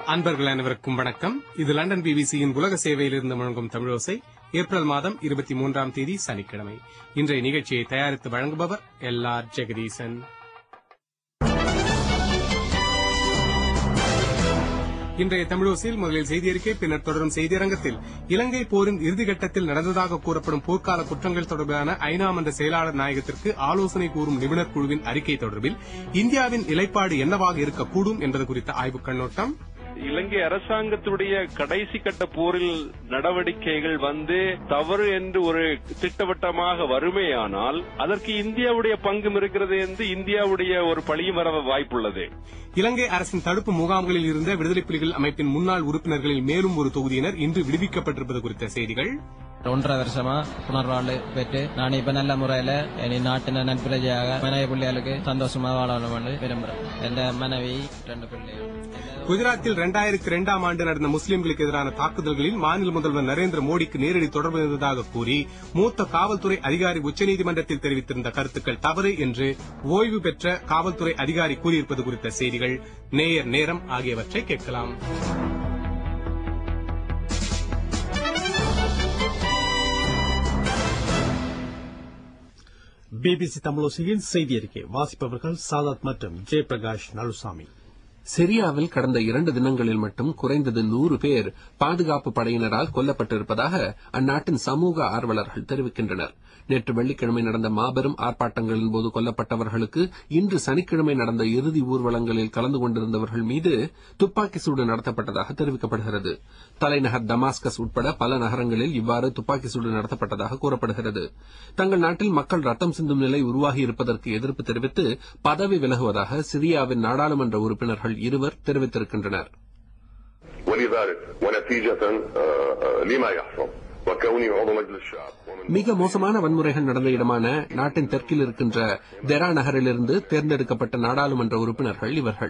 அன்பர்கள் அனைவருக்கும் வணக்கம். இது லண்டன் பிபிசியின் உலக சேவையிலிருந்து முழங்கும் தமிழோசை. ஏப்ரல் மாதம் 23ஆம் தேதி சனிக்கிழமை. இன்றைய நிகழ்ச்சியை தயாரித்து வழங்குபவர் எல்ஆர் ஜெகதீசன். இன்றைய தமிழோசையில் முதலில் செய்தியறிக்கை, பின்னர் தொடரும் செய்தியரங்கத்தில் இலங்கை போரின் இறுதிக்கட்டத்தில் நடந்ததாக கூறப்படும் போர்க்கால குற்றங்கள் தொடர்பான ஐநா மன்ற செயலாளர் நாயகத்திற்கு ஆலோசனை கூறும் நிபுணர் குழுவின் அறிக்கை தொடர்பில் இந்தியாவின் நிலைப்பாடு என்னவாக இருக்கக்கூடும் என்பது குறித்த ஆய்வுக் கண்ணோட்டம். இலங்கை அரசாங்கத்துடைய கடைசி கட்ட போரில் நடவடிக்கைகள் தவறு என்று ஒரு திட்டவட்டமாக வருமேயானால் அதற்கு இந்தியாவுடைய பங்கும் இருக்கிறது என்று இந்தியாவுடைய ஒரு பழியும் வர வாய்ப்புள்ளது. இலங்கை அரசின் தடுப்பு முகாம்களில் இருந்த விடுதலை புலிகள் அமைப்பின் முன்னாள் உறுப்பினர்களில் மேலும் ஒரு தொகுதியினர் இன்று விடுவிக்கப்பட்டிருப்பது குறித்த செய்திகள். 1.5 வருஷமா புனர்வாழ்வு பெற்று நான் இப்ப நல்ல முறையில என் நாட்டின நட்பிரஜையாக மனைவி பிள்ளைகளுக்கு சந்தோஷமா வாழணும் விரும்புறேன். என் மனைவி 2 பிள்ளைகள். குஜராத்தில் 2002ஆம் ஆண்டு நடந்த முஸ்லிம்களுக்கு எதிரான தாக்குதல்களில் மாநில முதல்வர் நரேந்திர மோடிக்கு நேரடி தொடர்பு இருந்ததாக கூறி மூத்த காவல்துறை அதிகாரி உச்சநீதிமன்றத்தில் தெரிவித்திருந்த கருத்துக்கள் தவறு என்று ஓய்வு பெற்ற காவல்துறை அதிகாரி கூறியிருப்பது குறித்த செய்திகள், நேயர் நேரம் ஆகியவற்றை கேட்கலாம். பிபிசி தமிழோசையின் செய்தி அறிக்கை வாசிப்பவர்கள் சாதாத் மற்றும் ஜெயபிரகாஷ் நலுசாமி. சிரியாவில் கடந்த 2 தினங்களில் மட்டும் குறைந்தது 100 பேர் பாதுகாப்பு படையினரால் கொல்லப்பட்டிருப்பதாக அந்நாட்டின் சமூக ஆர்வலர்கள் தெரிவிக்கின்றனர். நேற்று வெள்ளிக்கிழமை நடந்த மாபெரும் ஆர்ப்பாட்டங்களின் போது கொல்லப்பட்டவர்களுக்கு இன்று சனிக்கிழமை நடந்த இறுதி ஊர்வலங்களில் கலந்து கொண்டிருந்தவர்கள் மீது துப்பாக்கி சூடு நடத்தப்பட்டதாக தெரிவிக்கப்படுகிறது. தலைநகர் டமாஸ்கஸ் உட்பட பல நகரங்களில் இவ்வாறு துப்பாக்கி சூடு நடத்தப்பட்டதாக கூறப்படுகிறது. தங்கள் நாட்டில் மக்கள் ரத்தம் சிந்தும் நிலை உருவாகி இருப்பதற்கு எதிர்ப்பு தெரிவித்து பதவி விலகுவதாக சிரியாவின் நாடாளுமன்ற உறுப்பினர்கள் 2 தெரிவித்திருக்கின்றனர். மிக மோசமான வன்முறைகள் நடந்த இடமான நாட்டின் தெற்கில் இருக்கின்ற தெரா நகரிலிருந்து தேர்ந்தெடுக்கப்பட்ட நாடாளுமன்ற உறுப்பினர்கள் இவர்கள்.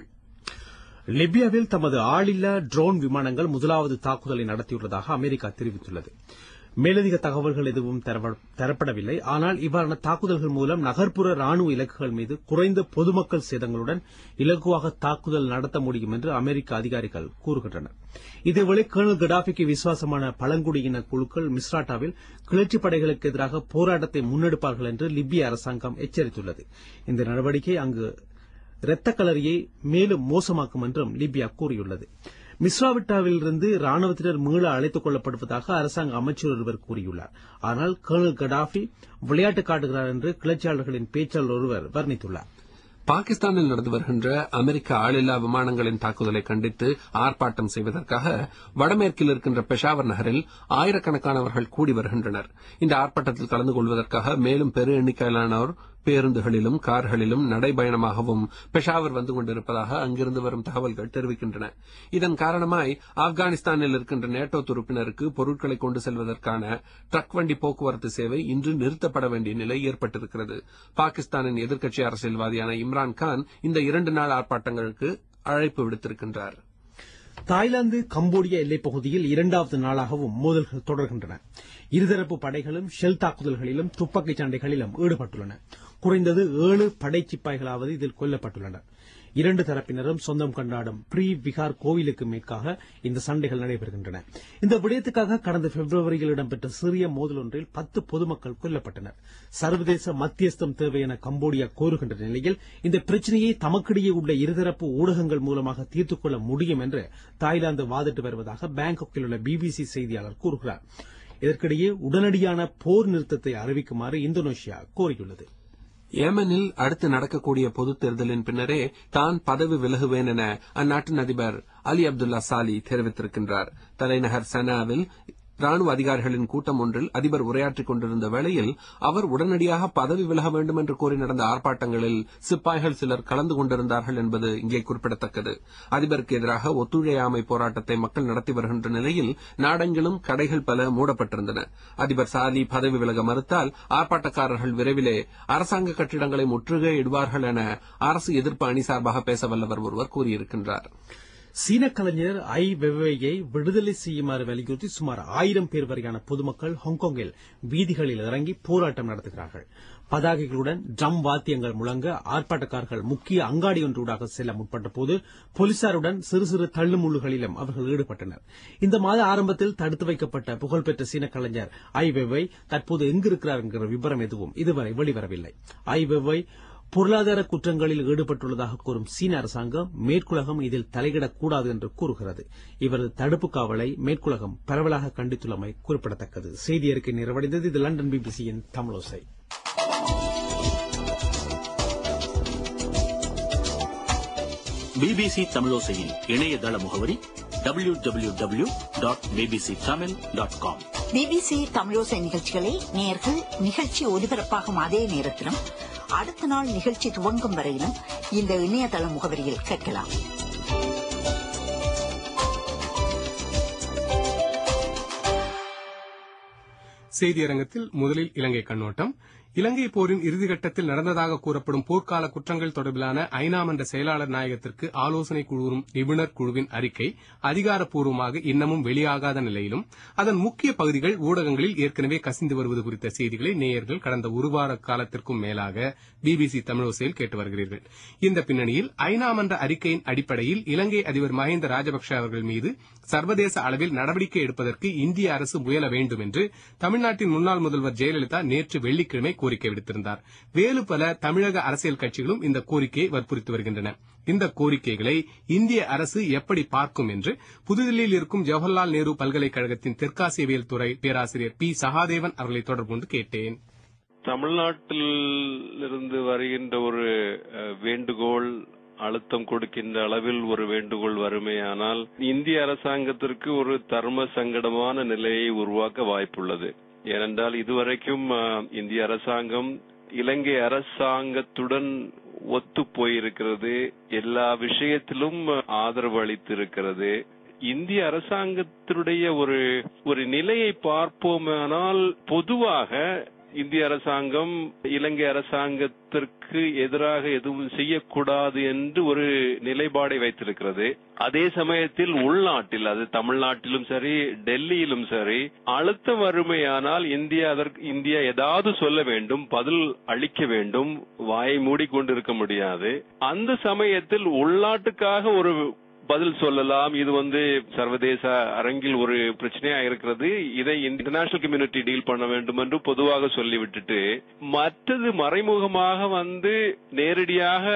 லிபியாவில் தமது ஆளில்லா ட்ரோன் விமானங்கள் முதலாவது தாக்குதலை நடத்தியுள்ளதாக அமெரிக்கா தெரிவித்துள்ளது. மேலதிக தகவல்கள் எதுவும் தரப்படவில்லை. ஆனால் இவ்வாறான தாக்குதல்கள் மூலம் நகர்ப்புற ராணுவ இலக்குகள் மீது குறைந்த பொதுமக்கள் சேதங்களுடன் இலகுவாக தாக்குதல் நடத்த முடியும் என்று அமெரிக்க அதிகாரிகள் கூறுகின்றனர். இதேவேளை கர்னல் கடாபிக்கு விசுவாசமான பழங்குடியின குழுக்கள் மிஸ்ராட்டாவில் கிளர்ச்சி படைகளுக்கு எதிராக போராட்டத்தை முன்னெடுப்பார்கள் என்று லிபிய அரசாங்கம் எச்சரித்துள்ளது. இந்த நடவடிக்கை அங்கு இரத்த களரியை மேலும் மோசமாக்கும் என்றும் லிபியா கூறியுள்ளது. மிஸ்ராவிட்டாவிலிருந்து ராணுவத்தினர் மீள அழைத்துக் கொள்ளப்படுவதாக அரசாங்க அமைச்சர் ஒருவர் கூறியுள்ளார். ஆனால் கர்னல் கடாபி விளையாட்டு காட்டுகிறார் என்று கிளர்ச்சியாளர்களின் பேச்சாளர் ஒருவர் வர்ணித்துள்ளார். பாகிஸ்தானில் நடந்து வருகின்ற அமெரிக்க ஆளில்லா விமானங்களின் தாக்குதலை கண்டித்து ஆர்ப்பாட்டம் செய்வதற்காக வடமேற்கில் இருக்கின்ற பெஷாவர் நகரில் ஆயிரக்கணக்கானவர்கள் கூடி வருகின்றனர். இந்த ஆர்ப்பாட்டத்தில் கலந்து கொள்வதற்காக மேலும் பெரு எண்ணிக்கையிலானோர் பேருந்துகளிலும் கார்களிலும் நடைபயணமாகவும் பெஷாவர் வந்து கொண்டிருப்பதாக அங்கிருந்து வரும் தகவல்கள் தெரிவிக்கின்றன. இதன் காரணமாய் ஆப்கானிஸ்தானில் இருக்கின்ற நேட்டோ துருப்பினருக்கு பொருட்களை கொண்டு செல்வதற்கான ட்ரக் வண்டி போக்குவரத்து சேவை இன்று நிறுத்தப்பட வேண்டிய நிலை ஏற்பட்டிருக்கிறது. பாகிஸ்தானின் எதிர்க்கட்சி அரசியல்வாதியான இம்ரான் கான் இந்த 2 நாள் ஆர்ப்பாட்டங்களுக்கு அழைப்பு விடுத்திருக்கின்றார். தாய்லாந்து கம்போடியா எல்லைப் பகுதியில் 2வது நாளாகவும் மோதல்கள் தொடர்கின்றன. இருதரப்பு படைகளும் ஷெல் தாக்குதல்களிலும் துப்பாக்கிச் சண்டைகளிலும் ஈடுபட்டுள்ளன. குறைந்தது 7 படைச்சிப்பாய்களாவது இதில் கொல்லப்பட்டுள்ளனர். 2 தரப்பினரும் சொந்தம் கொண்டாடும் ப்ரீ விகார் கோவிலுக்கு மேற்காக இந்த சண்டைகள் நடைபெறுகின்றன. இந்த விடயத்துக்காக கடந்த பிப்ரவரியில் இடம்பெற்ற சிறிய மோதல் ஒன்றில் 10 பொதுமக்கள் கொல்லப்பட்டனர். சர்வதேச மத்தியஸ்தம் தேவை என கம்போடியா கோருகின்ற நிலையில் இந்த பிரச்சினையை தமக்கிடையே உள்ள இருதரப்பு ஊடகங்கள் மூலமாக தீர்த்துக் கொள்ள முடியும் என்று தாய்லாந்து வாதிட்டு வருவதாக பாங்காக்கில் உள்ள பிபிசி செய்தியாளர் கூறுகிறார். இதற்கிடையே உடனடியான போர் நிறுத்தத்தை அறிவிக்குமாறு இந்தோனேஷியா கோரியுள்ளது. ஏமனில் அடுத்து நடக்கக்கூடிய பொதுத் தேர்தலின் பின்னரே தான் பதவி விலகுவேன் என அந்நாட்டின் அதிபர் அலி அப்துல்லா சாலி தெரிவித்திருக்கின்றார். தலைநகர் சனாவில் ராணுவ அதிகாரிகளின் கூட்டம் ஒன்றில் அதிபர் உரையாற்றிக் கொண்டிருந்த வேளையில் அவர் உடனடியாக பதவி விலக வேண்டும் என்று கோரி நடந்த ஆர்ப்பாட்டங்களில் சிப்பாய்கள் சிலர் கலந்து கொண்டிருந்தார்கள் என்பது இங்கே குறிப்பிடத்தக்கது. அதிபருக்கு எதிராக ஒத்துழையாமை போராட்டத்தை மக்கள் நடத்தி வருகின்ற நிலையில் நாடெங்கிலும் கடைகள் பல மூடப்பட்டிருந்தன. அதிபர் சாலி பதவி விலக மறுத்தால் ஆர்ப்பாட்டக்காரர்கள் விரைவிலே அரசாங்க கட்டிடங்களை முற்றுகையிடுவார்கள் என அரசு எதிர்ப்பு அணி சார்பாக பேச வல்லவர் ஒருவர் கூறியிருக்கின்றார். சீன கலைஞர் ஐ வெய்வேயை விடுதலை செய்யுமாறு வலியுறுத்தி சுமார் 1000 பேர் வரையான பொதுமக்கள் ஹாங்காங்கில் வீதிகளில் இறங்கி போராட்டம் நடத்துகிறார்கள். பதாகைகளுடன் ட்ரம் வாத்தியங்கள் முழங்க ஆர்ப்பாட்டக்காரர்கள் முக்கிய அங்காடி ஒன்றூடாக செல்ல முற்பட்டபோது போலீசாருடன் சிறு சிறு தள்ளுமுள்ளுகளிலும் அவர்கள் ஈடுபட்டனர். இந்த மாத ஆரம்பத்தில் தடுத்து வைக்கப்பட்ட புகழ்பெற்ற சீன கலைஞர் ஐ வெய்வே தற்போது எங்கிருக்கிறார் என்கிற விவரம் எதுவும் இதுவரை வெளிவரவில்லை. ஐ வெய்வே பொருளாதார குற்றங்களில் ஈடுபட்டுள்ளதாக கூறும் சீன அரசாங்கம் மேற்குலகம் இதில் தலையிடக்கூடாது என்று கூறுகிறது. இவரது தடுப்பு காவலை மேற்குலகம் பரவலாக கண்டித்துள்ளமை குறிப்பிடத்தக்கது. செய்தி அறிக்கை நிறைவடைந்தது. இது லண்டன் பிபிசியின் தமிழோசை. பிபிசி தமிழோசையின் இணையதள முகவரி www.bbctamil.com. பிபிசி தமிழோசை நிகழ்ச்சிகளை நேயர்கள் நிகழ்ச்சி ஒலிபரப்பாகும் அதே நேரத்திலும் அடுத்த நாள் நிகழ்ச்சி துவங்கும் வரையிலும் இந்த இணையதள முகவரியில் கேட்கலாம். செய்தியரங்கத்தில் முதலில் இலங்கை கண்ணோட்டம். இலங்கை போரின் இறுதிக்கட்டத்தில் நடந்ததாக கூறப்படும் போர்க்கால குற்றங்கள் தொடர்பிலான ஐநா மன்ற செயலாளர் நாயகத்திற்கு ஆலோசனை குழுவும் நிபுணர் குழுவின் அறிக்கை அதிகாரப்பூர்வமாக இன்னமும் வெளியாகாத நிலையிலும் அதன் முக்கிய பகுதிகள் ஊடகங்களில் ஏற்கனவே கசிந்து வருவது குறித்த செய்திகளை நேயர்கள் கடந்த ஒரு வார காலத்திற்கும் மேலாக பிபிசி தமிழோசையில் கேட்டு வருகிறீர்கள். இந்த பின்னணியில் ஐநா மன்ற அறிக்கையின் அடிப்படையில் இலங்கை அதிபர் மஹிந்த ராஜபக்ஷ அவர்கள் மீது சர்வதேச அளவில் நடவடிக்கை எடுப்பதற்கு இந்திய அரசு முயல வேண்டும் என்று தமிழ்நாட்டின் முன்னாள் முதல்வர் ஜெயலலிதா நேற்று வெள்ளிக்கிழமை கோரிக்கை விடுத்திருந்தார். வேறு பல தமிழக அரசியல் கட்சிகளும் இந்த கோரிக்கையை வற்புறுத்தி வருகின்றன. இந்த கோரிக்கைகளை இந்திய அரசு எப்படி பார்க்கும் என்று புதுதில்லியில் இருக்கும் ஜவஹர்லால் நேரு பல்கலைக்கழகத்தின் தெற்காசியவியல் துறை பேராசிரியர் பி சகாதேவன் அவர்களை தொடர்பு கொண்டு கேட்டேன். தமிழ்நாட்டில் இருந்து வருகின்ற ஒரு வேண்டுகோள், அழுத்தம் கொடுக்கின்ற அளவில் ஒரு வேண்டுகோள் வருமேயானால் இந்திய அரசாங்கத்திற்கு ஒரு தர்ம சங்கடமான நிலையை உருவாக்க வாய்ப்புள்ளது. ஏனென்றால் இதுவரைக்கும் இந்திய அரசாங்கம் இலங்கை அரசாங்கத்துடன் ஒத்து போயிருக்கிறது, எல்லா விஷயத்திலும் ஆதரவு அளித்திருக்கிறது. இந்திய அரசாங்கத்தினுடைய ஒரு நிலையை பார்ப்போமானால் பொதுவாக இந்திய அரசாங்கம் இலங்கை அரசாங்கத்திற்கு எதிராக எதுவும் செய்யக்கூடாது என்று ஒரு நிலைப்பாடை வைத்திருக்கிறது. அதே சமயத்தில் உள்நாட்டில், அது தமிழ்நாட்டிலும் சரி டெல்லியிலும் சரி, அழுத்தம் வறுமையானால் இந்தியா ஏதாவது சொல்ல வேண்டும், பதில் அளிக்க வேண்டும், வாயை மூடிக்கொண்டிருக்க முடியாது. அந்த சமயத்தில் உள்நாட்டுக்காக ஒரு பதில் சொல்லலாம். இது சர்வதேச அரங்கில் ஒரு பிரச்சனையா இருக்கிறது, இதை இன்டர்நேஷனல் கம்யூனிட்டி டீல் பண்ண வேண்டும் என்று பொதுவாக சொல்லிவிட்டுட்டு மற்றது மறைமுகமாக நேரடியாக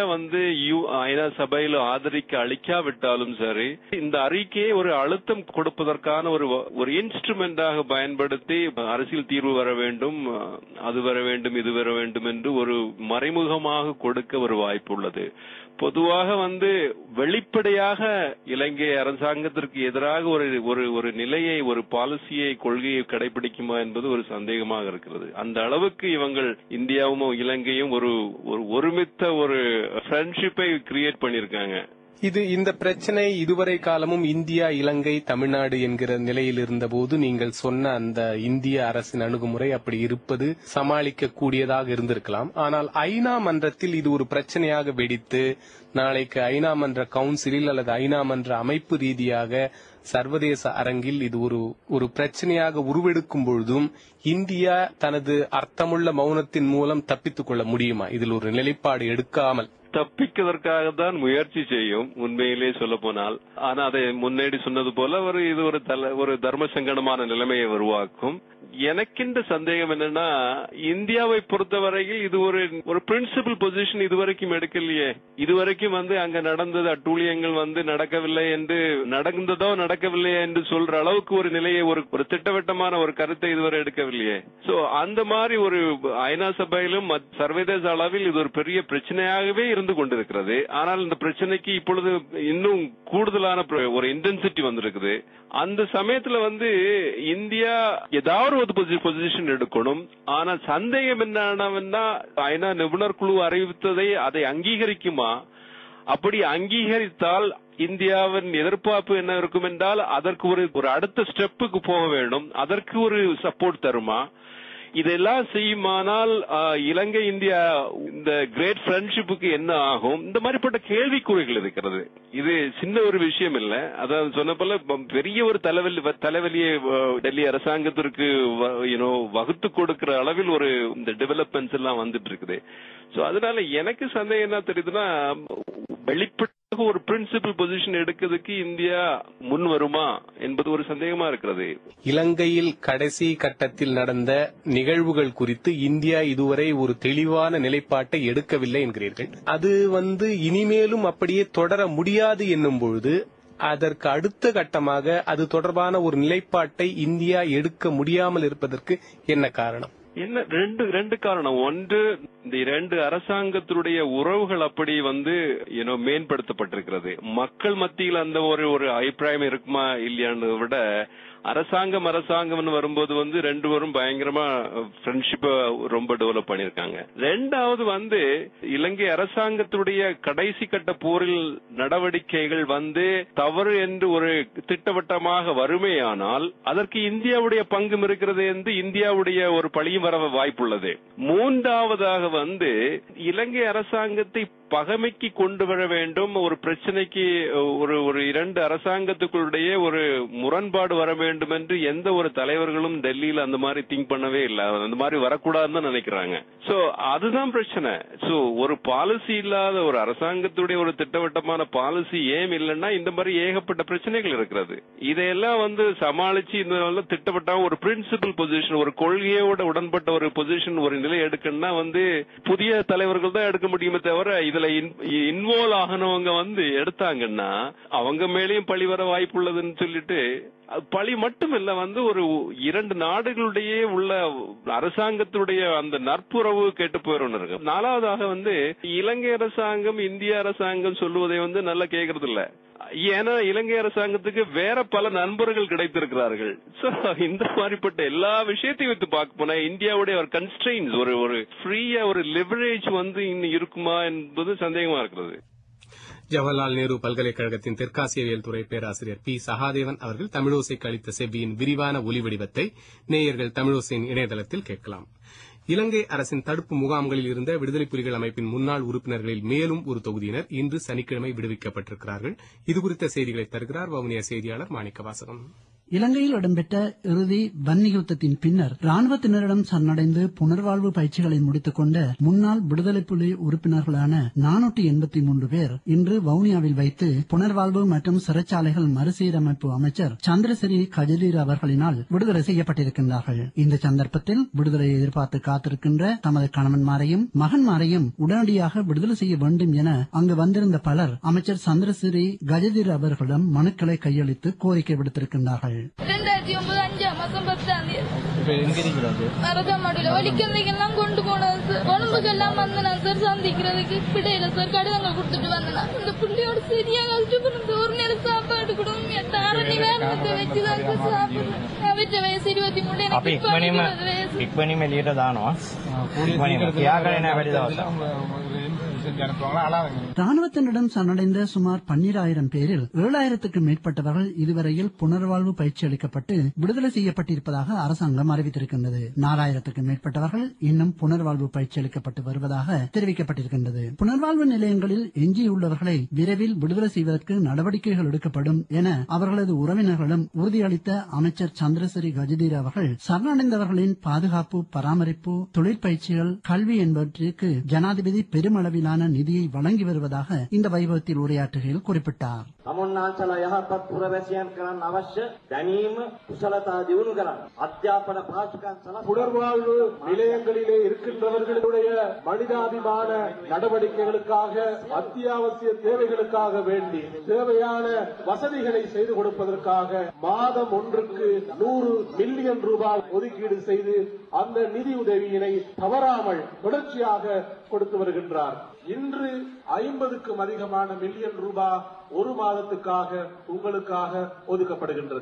ஐநா சபையில் ஆதரிக்க அளிக்காவிட்டாலும் சரி, இந்த அறிக்கையை ஒரு அழுத்தம் கொடுப்பதற்கான ஒரு இன்ஸ்ட்ருமெண்டாக பயன்படுத்தி அரசியல் தீர்வு வர வேண்டும், அது வர வேண்டும், இது வர வேண்டும் என்று ஒரு மறைமுகமாக கொடுக்க ஒரு வாய்ப்பு உள்ளது. பொதுவாக வெளிப்படையாக இலங்கை அரசாங்கத்திற்கு எதிராக ஒரு நிலையை, ஒரு பாலிசியை, கொள்கையை கடைபிடிக்குமா என்பது ஒரு சந்தேகமாக இருக்கிறது. அந்த அளவுக்கு இவங்கள் இந்தியாவும் இலங்கையும் ஒரு ஒருமித்த ஒரு ஃப்ரெண்ட்ஷிப்பை கிரியேட் பண்ணிருக்காங்க. இந்த பிரச்சனை இதுவரை காலமும் இந்தியா, இலங்கை, தமிழ்நாடு என்கிற நிலையில் இருந்தபோது நீங்கள் சொன்ன அந்த இந்திய அரசின் அணுகுமுறை அப்படி இருப்பது சமாளிக்க கூடியதாக இருந்திருக்கலாம். ஆனால் ஐநா மன்றத்தில் இது ஒரு பிரச்சனையாக வெடித்து நாளைக்கு ஐநா மன்ற கவுன்சிலில் அல்லது ஐநா மன்ற அமைப்பு ரீதியாக சர்வதேச அரங்கில் இது ஒரு பிரச்சனையாக உருவெடுக்கும் பொழுதும் இந்தியா தனது அர்த்தமுள்ள மௌனத்தின் மூலம் தப்பித்துக் கொள்ள முடியுமா? இதில் ஒரு நிலைப்பாடு எடுக்காமல் தப்பிக்கிறதற்காக தான் முயற்சி செய்யும், உண்மையிலே சொல்ல போனால். ஆனா அதை முன்னாடி சொன்னது போல இது ஒரு தர்ம சங்கடமான நிலைமையை உருவாக்கும். எனக்கின்ற சந்தேகம் என்னன்னா, இந்தியாவை பொறுத்தவரையில் இது ஒரு பிரின்சிபல் பொசிஷன் இதுவரைக்கும் எடுக்கலையே. இதுவரைக்கும் அங்க நடந்தது அட்டூழியங்கள் நடக்கவில்லை என்று, நடந்ததோ நடக்கவில்லையே என்று சொல்ற அளவுக்கு ஒரு நிலையை, ஒரு திட்டவட்டமான ஒரு கருத்தை இதுவரை எடுக்கவில்லையே. சோ அந்த மாதிரி ஒரு ஐநா சபையிலும் சர்வதேச அளவில் இது ஒரு பெரிய பிரச்சனையாகவே இருந்து கொண்டிருக்கிறது. ஆனால் இந்த பிரச்சனைக்கு இப்பொழுது இன்னும் கூடுதலான ஒரு இன்டென்சிட்டி வந்திருக்குது. அந்த சமயத்துல இந்தியா ஏதாவது ஒரு பொசிஷன் எடுக்கணும். ஆனா சந்தேகம் என்னன்னா, ஐநா நிபுணர் குழு அறிவித்ததை அதை அங்கீகரிக்குமா? அப்படி அங்கீகரித்தால் இந்தியாவின் எதிர்பார்ப்பு என்ன இருக்கும் என்றால், அதற்கு ஒரு அடுத்த ஸ்டெப்புக்கு போக வேண்டும், அதற்கு ஒரு சப்போர்ட் தருமா? இதெல்லாம் செய்யுமானால் இலங்கை இந்தியா இந்த கிரேட் ஃப்ரெண்ட்ஷிப்புக்கு என்ன ஆகும்? இந்த மாதிரிப்பட்ட கேள்விக்குறிகள் இருக்கிறது. இது சின்ன ஒரு விஷயம் இல்ல. அதாவது சொன்ன போல பெரிய ஒரு தலைவலியை டெல்லி அரசாங்கத்திற்கு வகுத்து கொடுக்கிற அளவில் ஒரு இந்த டெவலப்மெண்ட்ஸ் எல்லாம் வந்துட்டு இருக்குது. சோ அதனால எனக்கு சந்தேகம் என்ன தெரியுதுன்னா, வெளிப்பட்ட ஒரு பிரின்சிபல் பொசிஷன் எடுக்கிறதுக்கு இந்தியா முன் வருமா என்பது ஒரு சந்தேகமா இருக்கிறது. இலங்கையில் கடைசி கட்டத்தில் நடந்த நிகழ்வுகள் குறித்து இந்தியா இதுவரை ஒரு தெளிவான நிலைப்பாட்டை எடுக்கவில்லை என்கிறீர்கள். அது இனிமேலும் அப்படியே தொடர முடியாது என்னும் பொழுது அதற்கு அடுத்த கட்டமாக அது தொடர்பான ஒரு நிலைப்பாட்டை இந்தியா எடுக்க முடியாமல் இருப்பதற்கு என்ன காரணம்? என்ன ரெண்டு காரணம். ஒன்று, இந்த இரண்டு அரசாங்கத்தினுடைய உறவுகள் அப்படி மேம்படுத்தப்பட்டிருக்கிறது. மக்கள் மத்தியில் அந்த ஒரு அபிப்பிராயம் இருக்குமா இல்லையான்னு விட அரசாங்கம் வரும்போது ரெண்டு பேரும் பயங்கரமா ஃப்ரெண்ட்ஷிப்ப ரொம்ப டெவலப் பண்ணிருக்காங்க. ரெண்டாவது இலங்கை அரசாங்கத்துடைய கடைசி கட்ட போரில் நடவடிக்கைகள் தவறு என்று ஒரு திட்டவட்டமாக வருமேயானால் அதற்கு இந்தியாவுடைய பங்கும் இருக்கிறது என்று இந்தியாவுடைய ஒரு பழியும் வர வாய்ப்புள்ளது. மூன்றாவதாக இலங்கை அரசாங்கத்தை பகைமைக்கு கொண்டு வர வேண்டும், ஒரு பிரச்சனைக்கு ஒரு இரண்டு அரசாங்கத்துக்குடைய ஒரு முரண்பாடு வர வேண்டும் என்று எந்த ஒரு தலைவர்களும் டெல்லியில அந்த மாதிரி திங்க் பண்ணவே இல்லை. அந்த மாதிரி வரக்கூடாதுன்னு நினைக்கிறாங்க. சோ அதுதான் பிரச்சனை. சோ ஒரு பாலிசி இல்லாத ஒரு அரசாங்கத்துடைய ஒரு திட்டவட்டமான பாலிசி ஏன் இல்லைன்னா இந்த மாதிரி ஏகப்பட்ட பிரச்சனைகள் இருக்கிறது. இதையெல்லாம் சமாளிச்சு இந்த திட்டவட்டமா ஒரு பிரின்சிபல் பொசிஷன், ஒரு கொள்கையோட உடன்பட்ட ஒரு பொசிஷன், ஒரு நிலை எடுக்கணும்னா புதிய தலைவர்கள் தான் எடுக்க முடியுமே தவிர இதுல இன்வால்வ் ஆகனவங்க எடுத்தாங்கன்னா அவங்க மேலேயும் பழி வர வாய்ப்பு உள்ளதுன்னு சொல்லிட்டு, பழி மட்டும் இல்ல ஒரு இரண்டு நாடுகளுடைய உள்ள அரசாங்கத்துடைய அந்த நட்புறவு கேட்டு போயிடும். நாலாவதாக இலங்கை அரசாங்கம் இந்திய அரசாங்கம் சொல்லுவதை நல்லா கேட்கறது இல்ல. ஏன்னா இலங்கை அரசாங்கத்துக்கு வேற பல நண்பர்கள் கிடைத்திருக்கிறார்கள். இந்த மாதிரிப்பட்ட எல்லா விஷயத்தையும் வைத்து பார்க்க போனா இந்தியாவுடைய ஒரு கன்ஸ்ட்ரெயின்ஸ், ஒரு ஃப்ரீயா ஒரு லிவரேஜ் இன்னும் இருக்குமா என்பது சந்தேகமா இருக்கிறது. ஜவஹர்லால் நேரு பல்கலைக்கழகத்தின் தெற்காசியவியல் துறை பேராசிரியர் பி. சகாதேவன் அவர்கள் தமிழோசைக்கு அளித்த செவ்வியின் விரிவான ஒலி வடிவத்தை நேயர்கள் தமிழோசையின் இணையதளத்தில் கேட்கலாம். இலங்கை அரசின் தடுப்பு முகாம்களில் இருந்த விடுதலை புலிகள் அமைப்பின் முன்னாள் உறுப்பினர்களில் மேலும் ஒரு தொகுதியினர் இன்று சனிக்கிழமை விடுவிக்கப்பட்டிருக்கிறார்கள். இதுகுறித்த செய்திகளை தருகிறார் வவுனியா செய்தியாளர் மாணிக்கவாசகம். இலங்கையில் இடம்பெற்ற இறுதி வன்னி யுத்தத்தின் பின்னர் ராணுவத்தினரிடம் சரணடைந்து புனர்வாழ்வு பயிற்சிகளை முடித்துக் கொண்ட முன்னாள் விடுதலை புலி உறுப்பினர்களான 483 பேர் இன்று வவுனியாவில் வைத்து புனர்வாழ்வு மற்றும் சிறைச்சாலைகள் மறுசீரமைப்பு அமைச்சர் சந்திரசிறி கஜதீர் அவர்களினால் விடுதலை செய்யப்பட்டிருக்கின்றார்கள். இந்த சந்தர்ப்பத்தில் விடுதலையை எதிர்பார்த்து காத்திருக்கின்ற தமது கணவன்மாரையும் மகன்மாரையும் உடனடியாக விடுதலை செய்ய வேண்டும் என அங்கு வந்திருந்த பலர் அமைச்சர் சந்திரசிறி கஜதீர் அவர்களிடம் மனுக்களை கையளித்து கோரிக்கை விடுத்திருக்கின்றார்கள். 2009 மாசம் 10 மரதமாடியில வலிக்கிறதுக்கெல்லாம் கொண்டு போனேன் சார். உடம்புக்கெல்லாம் வந்தேன் சார். சந்திக்கிறதுக்கு பிடையில சார் கடிதங்கள் கொடுத்துட்டு வந்தேன். இந்த புள்ளியோட சரியா கஷ்டப்படும். ஒரு நேரம் சாப்பாடு கொடுங்க தாரணி வேணுத்தை வச்சுதான் சாப்பிடுறேன். அவற்ற வயசு 23 ඉක්මනින්ම එළියට දානවා. කියාගෙන ராணுவத்தினரிடம் சரணடைந்த சுமார் 12,000 பேரில் 7,000க்கும் மேற்பட்டவர்கள் இதுவரையில் புனர்வாழ்வு பயிற்சி அளிக்கப்பட்டு விடுதலை செய்யப்பட்டிருப்பதாக அரசாங்கம் அறிவித்திருக்கின்றது. 4,000க்கும் மேற்பட்டவர்கள் இன்னும் புனர்வாழ்வு பயிற்சி அளிக்கப்பட்டு வருவதாக தெரிவிக்கப்பட்டிருக்கின்றது. புனர்வாழ்வு நிலையங்களில் எஞ்சியுள்ளவர்களை விரைவில் விடுதலை செய்வதற்கு நடவடிக்கைகள் எடுக்கப்படும் என அவர்களது உறவினர்களும் உறுதியளித்த அமைச்சர் சந்திரசிறி கஜதீர் அவர்கள் சரணடைந்தவர்களின் பாதுகாப்பு, பராமரிப்பு, தொழிற்பயிற்சிகள், கல்வி என்பவற்றிற்கு ஜனாதிபதி பெருமளவிலான நிதியை வழங்கி வருவதாக இந்த வைபவத்தில் உரையாற்றுகையில் குறிப்பிட்டார். තමුන්නාන්සලා යහපත් පුරවැසියන් කරන්න අවශ්‍ය දැනීම කුසලතා දියුණු කරන්න අධ්‍යාපන පාඨකයන් සලසා புனர்வாழ்வு நிலையங்களிலே இருக்கின்றவர்களுடைய மனிதாபிமான நடவடிக்கைகளுக்காக அத்தியாவசிய தேவைகளுக்காக வேண்டி தேவையான வசதிகளை செய்து கொடுப்பதற்காக மாதம் ஒன்றுக்கு 100 மில்லியன் ரூபாய் ஒதுக்கீடு செய்து அந்த நிதி உதவியினை தவறாமல் தொடர்ச்சியாக கொடுத்து வருகின்றார். இன்று 50க்கும் அதிகமான மில்லியன் ரூபாய் ஒரு மாதத்துக்காக உங்களுக்காக ஒதுக்கப்படுகின்றது.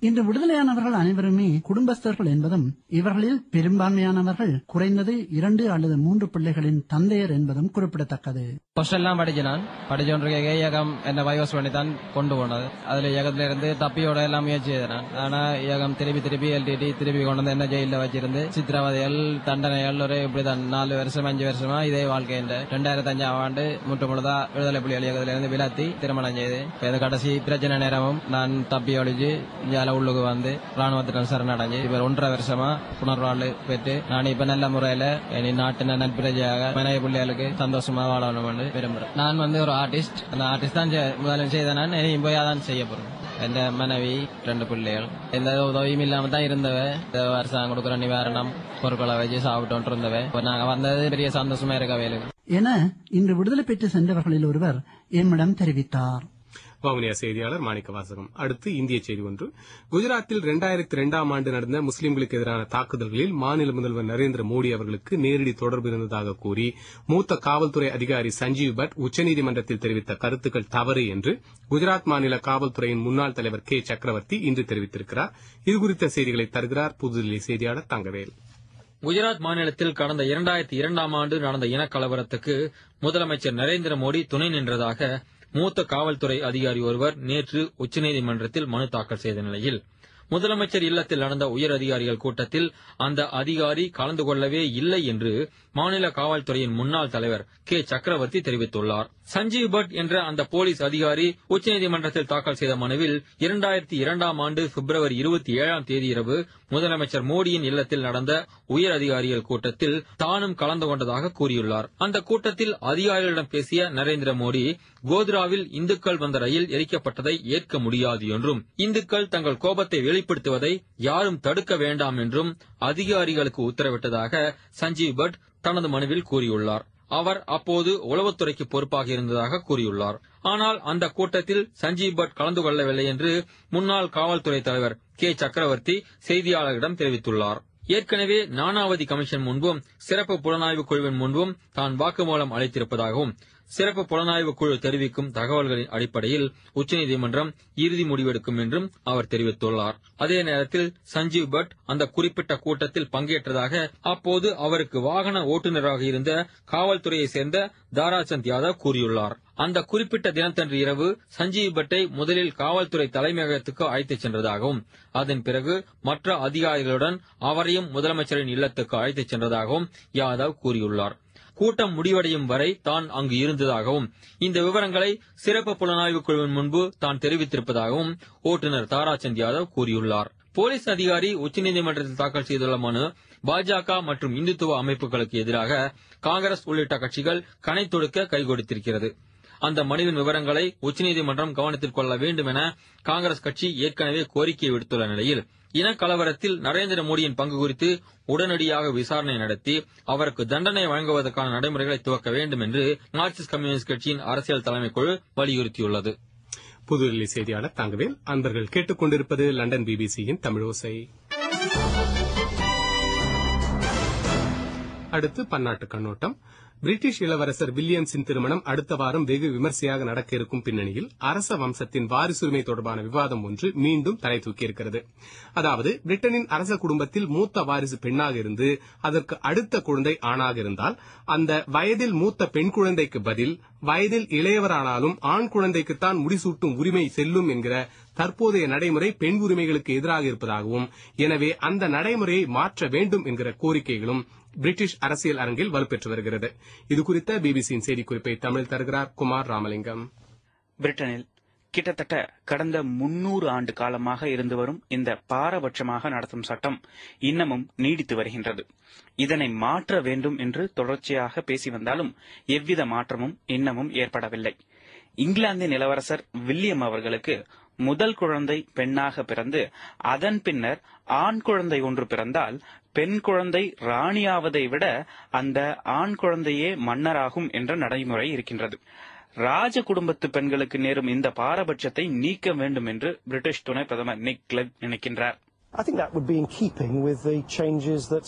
இன்று விடுதலையானவர்கள் அனைவருமே குடும்பஸ்தர்கள் என்பதும் இவர்களில் பெரும்பான்மையானவர்கள் குறைந்தது 2 அல்லது 3 பிள்ளைகளின் தந்தையர் என்பதும் குறிப்பிடத்தக்கது. ஹாஸ்டல்லாம் படிச்சான். படிச்சோன்றிருக்க இயக்கம் என்ன பயோஸ் பண்ணி தான் கொண்டு போனது. அதுல இயக்கத்துல இருந்து தப்பியோட எல்லாம் முயற்சி செய்தான். ஆனா இயக்கம் திருப்பி எல்டிடி திருப்பி கொண்டு வந்து என்ன ஜெயில வச்சிருந்து சித்திரவதைகள் தண்டனைகள் ஒரு இப்படிதான் 4 வருஷம் 5 வருஷமா இதே வாழ்க்கை. 2005ஆம் ஆண்டு முற்றுமுழுதா விடுதலை புலிகள் இயக்கத்துல இருந்து விலத்தி திருமணம் செய்து கடைசி பிரச்சனை நேரமும் நான் தப்பி ஒழிஞ்சு இந்தியால உள்ளுக்கு வந்து ராணுவத்திடம் சரணடைஞ்சு இப்ப 1.5 வருஷமா புனர்வாழ்வு பெற்று நான் இப்ப நல்ல முறையில நாட்டின நட்பிரஜையாக மனைவி பிள்ளைகளுக்கு சந்தோஷமா வாழணும் விரும்புறேன். நான் வந்து ஒரு ஆர்டிஸ்ட். அந்த ஆர்டிஸ்ட் தான் முதலில் செய்த நான் இனியும் போய் அதான் செய்ய போறேன். என் மனைவி 2 பிள்ளைகள் எந்த உதவியும் இல்லாம தான் இருந்தவ. அரசாங்கம் கொடுக்குற நிவாரணம் பொருட்களை வச்சு சாப்பிட்டு இருந்தவ. நாங்க வந்தது பெரிய சந்தோஷமா இருக்கவே என இன்று விடுதலை பெற்று சென்றவர்களில் ஒருவர் எம்மிடம் தெரிவித்தார். வவுனியா செய்தியாளர் மாணிக்க வாசகம். அடுத்து இந்திய செய்தி ஒன்று. குஜராத்தில் 2002ஆம் ஆண்டு நடந்த முஸ்லிம்களுக்கு எதிரான தாக்குதல்களில் மாநில முதல்வர் நரேந்திர மோடி அவர்களுக்கு நேரடி தொடர்பு இருந்ததாக கூறி மூத்த காவல்துறை அதிகாரி சஞ்சீவ் பட் உச்சநீதிமன்றத்தில் தெரிவித்த கருத்துக்கள் தவறு என்று குஜராத் மாநில காவல்துறையின் முன்னாள் தலைவர் கே சக்கரவர்த்தி இன்று தெரிவித்திருக்கிறார். இதுகுறித்த செய்திகளை தருகிறார் புதுதில்லி செய்தியாளர் தங்கவேல். குஜராத் மாநிலத்தில் கடந்த 2002ஆம் ஆண்டு நடந்த இனக்கலவரத்துக்கு முதலமைச்சர் நரேந்திர மோடி துணை நின்றதாக மூத்த காவல்துறை அதிகாரி ஒருவர் நேற்று உச்சநீதிமன்றத்தில் மனு தாக்கல் செய்த நிலையில் முதலமைச்சர் இல்லத்தில் நடந்த உயர் அதிகாரிகள் கூட்டத்தில் அந்த அதிகாரி கலந்து கொள்ளவே இல்லை என்று மாநில காவல்துறையின் முன்னாள் தலைவர் கே சக்கரவர்த்தி தெரிவித்துள்ளார். சஞ்சீவ் பட் என்ற அந்த போலீஸ் அதிகாரி உச்சநீதிமன்றத்தில் தாக்கல் செய்த மனுவில் 2002ஆம் ஆண்டு பிப்ரவரி 27ஆம் தேதி இரவு முதலமைச்சர் மோடியின் இல்லத்தில் நடந்த உயர் அதிகாரிகள் கூட்டத்தில் தானும் கலந்து கொண்டதாக கூறியுள்ளார். அந்த கூட்டத்தில் அதிகாரிகளிடம் பேசிய நரேந்திர மோடி கோத்ராவில் இந்துக்கள் வந்த ரயில் எரிக்கப்பட்டதை ஏற்க முடியாது என்றும் இந்துக்கள் தங்கள் கோபத்தை வெளிப்படுத்துவதை யாரும் தடுக்க வேண்டாம் என்றும் அதிகாரிகளுக்கு உத்தரவிட்டதாக சஞ்சீவ் பட் தனது மனுவில் கூறியுள்ளார். அவர் அப்போது உளவுத்துறைக்கு பொறுப்பாக இருந்ததாக கூறியுள்ளார். ஆனால் அந்த கூட்டத்தில் சஞ்சீவ் பட் கலந்து கொள்ளவில்லை என்று முன்னாள் காவல்துறை தலைவர் கே சக்கரவர்த்தி செய்தியாளர்களிடம் தெரிவித்துள்ளார். ஏற்கனவே நானாவதி கமிஷன் முன்பும் சிறப்பு புலனாய்வு குழுவின் முன்பும் தான் வாக்குமூலம் அளித்திருப்பதாகவும் சிறப்பு புலனாய்வு குழு தெரிவிக்கும் தகவல்களின் அடிப்படையில் உச்சநீதிமன்றம் இறுதி முடிவெடுக்கும் என்றும் அவர் தெரிவித்துள்ளார். அதே நேரத்தில் சஞ்சீவ் பட் அந்த குறிப்பிட்ட கூட்டத்தில் பங்கேற்றதாக அப்போது அவருக்கு வாகன ஓட்டுநராக இருந்த காவல்துறையை சேர்ந்த தாராசந்த் யாதவ் கூறியுள்ளார். அந்த குறிப்பிட்ட தினத்தன்று இரவு சஞ்சீவ் பட்டை முதலில் காவல்துறை தலைமையகத்துக்கு அழைத்துச் சென்றதாகவும் அதன் பிறகு மற்ற அதிகாரிகளுடன் அவரையும் முதலமைச்சரின் இல்லத்துக்கு அழைத்துச் சென்றதாகவும் யாதவ் கூறியுள்ளார். கூட்டம் முடிவடையும் வரை தான் அங்கு இருந்ததாகவும் இந்த விவரங்களை சிறப்பு புலனாய்வு குழுவின் முன்பு தான் தெரிவித்திருப்பதாகவும் ஓட்டுநர் தாராசந்த் யாதவ் கூறியுள்ளார். போலீஸ் அதிகாரி உச்சநீதிமன்றத்தில் தாக்கல் செய்துள்ள மனு பாஜக மற்றும் இந்துத்துவ அமைப்புகளுக்கு எதிராக காங்கிரஸ் உள்ளிட்ட கட்சிகள் கணை தொடுக்க கைகொடுத்திருக்கிறது. அந்த மனுவின் விவரங்களை உச்சநீதிமன்றம் கவனத்தில் கொள்ள வேண்டும் என காங்கிரஸ் கட்சி ஏற்கனவே கோரிக்கை விடுத்துள்ள நிலையில் இனக்கலவரத்தில் நரேந்திர மோடியின் பங்கு குறித்து உடனடியாக விசாரணை நடத்தி அவருக்கு தண்டனை வழங்குவதற்கான நடைமுறைகளை துவக்க வேண்டும் என்று மார்க்சிஸ்ட் கம்யூனிஸ்ட் கட்சியின் அரசியல் தலைமைக்குழு வலியுறுத்தியுள்ளது. புதுதில்லி செய்தியாளர் தங்கவேல். அன்பர்கள் கேட்டுக் கொண்டிருப்பது லண்டன் பிபிசியின் தமிழோசை. அடுத்து பன்னாட்டு கண்ணோட்டம். பிரிட்டிஷ் இளவரசர் வில்லியம்ஸின் திருமணம் அடுத்த வாரம் வெகு விமர்சையாக நடக்க இருக்கும் பின்னணியில் அரச வம்சத்தின் வாரிசுரிமை தொடர்பான விவாதம் ஒன்று மீண்டும் தலை தூக்கியிருக்கிறது. அதாவது, பிரிட்டனின் அரச குடும்பத்தில் மூத்த வாரிசு பெண்ணாக இருந்து அதற்கு அடுத்த குழந்தை ஆணாக இருந்தால் அந்த வயதில் மூத்த பெண் குழந்தைக்கு பதில் வயதில் இளையவரானாலும் ஆண் குழந்தைக்குத்தான் முடிசூட்டும் உரிமை செல்லும் என்கிற தற்போதைய நடைமுறை பெண் உரிமைகளுக்கு எதிராக இருப்பதாகவும், எனவே அந்த நடைமுறையை மாற்ற வேண்டும் என்கிற கோரிக்கைகளும் பிரிட்டிஷ் அரசியல் அரங்கில் வலுப்பெற்று வருகிறது. இதுகுறித்த பிபிசியின் செய்திக்குறிப்பை தமிழ் தருகிறார் குமார் ராமலிங்கம். பிரிட்டனில் கிட்டத்தட்ட கடந்த 300 ஆண்டு காலமாக இருந்து வரும் இந்த பாரபட்சமாக நடத்தும் சட்டம் இன்னமும் நீடித்து வருகின்றது. இதனை மாற்ற வேண்டும் என்று தொடர்ச்சியாக பேசி வந்தாலும் எவ்வித மாற்றமும் இன்னமும் ஏற்படவில்லை. இங்கிலாந்தின் இளவரசர் வில்லியம் அவர்களுக்கு முதல் குழந்தை பெண்ணாக பிறந்து அதன் பின்னர் ஆண் குழந்தை ஒன்று பிறந்தால் பெண் குழந்தை ராணியாவதை விட அந்த ஆண் குழந்தையே மன்னராகும் என்ற நடைமுறை இருக்கின்றது. ராஜ குடும்பத்து பெண்களுக்கு நேரும் இந்த பாரபட்சத்தை நீக்க வேண்டும் என்று பிரிட்டிஷ் துணை பிரதமர் நிக் கிளெக் நினைக்கின்றார். I think that would be in keeping with the changes that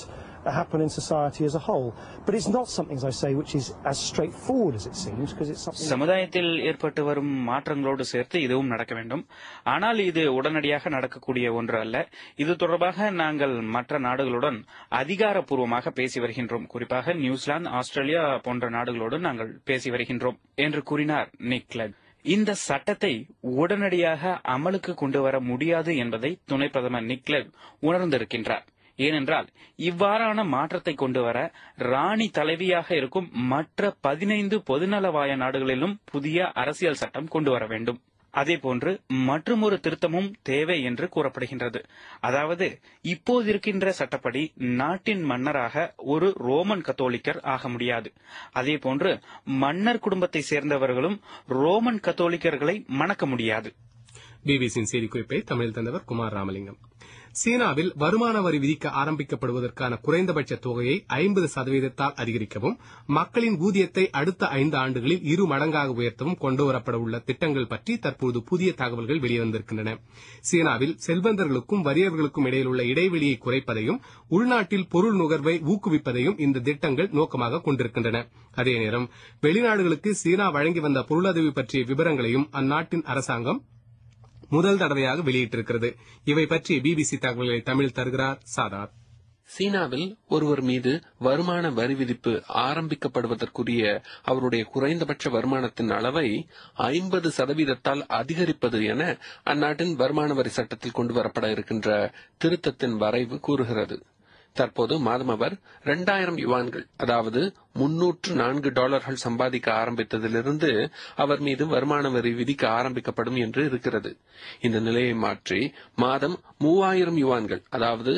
happen in society as a whole. But it's not something, as I say, which is as straightforward as it seems, because it's something... சமுதாயத்தில் ஏற்பட்டு வரும் மாற்றங்களோடு சேர்த்து இதுவும் நடக்க வேண்டும். ஆனால் இது உடனடியாக நடக்கக்கூடிய ஒன்று அல்ல. இது தொடர்பாக நாங்கள் மற்ற நாடுகளுடன் அதிகாரப்பூர்வமாக பேசி வருகின்றோம். குறிப்பாக நியூசிலாந்து, ஆஸ்திரேலியா போன்ற நாடுகளோடு நாங்கள் பேசி வருகின்றோம் என்று கூறினார் நிக் கிளெக். இந்த சட்டத்தை உடனடியாக அமலுக்கு கொண்டு வர முடியாது என்பதை துணை பிரதமர் நிக் கிளெக் உணர்ந்திருக்கின்றார். ஏனென்றால் இவ்வாறான மாற்றத்தை கொண்டு வர ராணி தலைவியாக இருக்கும் மற்ற 15 பொதுநலவாய நாடுகளிலும் புதிய அரசியல் சட்டம் கொண்டு வர வேண்டும். அதேபோன்று மற்றுமொரு திருத்தமும் தேவை என்று கூறப்படுகின்றது. அதாவது இப்போது இருக்கின்ற சட்டப்படி நாட்டின் மன்னராக ஒரு ரோமன் கத்தோலிக்கர் ஆக முடியாது. அதேபோன்று மன்னர் குடும்பத்தை சேர்ந்தவர்களும் ரோமன் கத்தோலிக்கர்களை மணக்க முடியாது. பிபிசியின் செய்திக்குறிப்பை தமிழில் தந்தவர் குமார் ராமலிங்கம். சீனாவில் வருமான வரி விதிக்க ஆரம்பிக்கப்படுவதற்கான குறைந்தபட்ச தொகையை 50% அதிகரிக்கவும் மக்களின் ஊதியத்தை அடுத்த 5 ஆண்டுகளில் 2 மடங்காக உயர்த்தவும் கொண்டுவரப்பட உள்ள திட்டங்கள் பற்றி தற்போது புதிய தகவல்கள் வெளிவந்திருக்கின்றன. சீனாவில் செல்வந்தர்களுக்கும் வறியவர்களுக்கும் இடையில் உள்ள இடைவெளியை குறைப்பதையும் உள்நாட்டில் பொருள் நுகர்வை ஊக்குவிப்பதையும் இந்த திட்டங்கள் நோக்கமாக கொண்டிருக்கின்றன. அதே நேரம் வெளிநாடுகளுக்கு சீனா வழங்கி வந்த பொருளுதவி பற்றிய விவரங்களையும் அந்நாட்டின் அரசாங்கம் முதல் தடவையாக வெளியிட்டிருக்கிறது. இவை பற்றி பிபிசி தகவல்களை தமிழ் தருகிறார் சாதாத். சீனாவில் ஒருவர் மீது வருமான வரி விதிப்பு ஆரம்பிக்கப்படுவதற்குரிய அவருடைய குறைந்தபட்ச வருமானத்தின் அளவை 50% அதிகரிப்பது என அந்நாட்டின் வருமான வரி சட்டத்தில் கொண்டுவரப்பட இருக்கின்ற திருத்தத்தின் வரைவு கூறுகிறது. தற்போது மாதம் அவர் 2000 யுவான்கள், அதாவது $304 சம்பாதிக்க ஆரம்பித்ததிலிருந்து அவர் மீது வருமான வரி விதிக்க ஆரம்பிக்கப்படும் என்று இருக்கிறது. இந்த நிலையை மாற்றி மாதம் 3000 யுவான்கள், அதாவது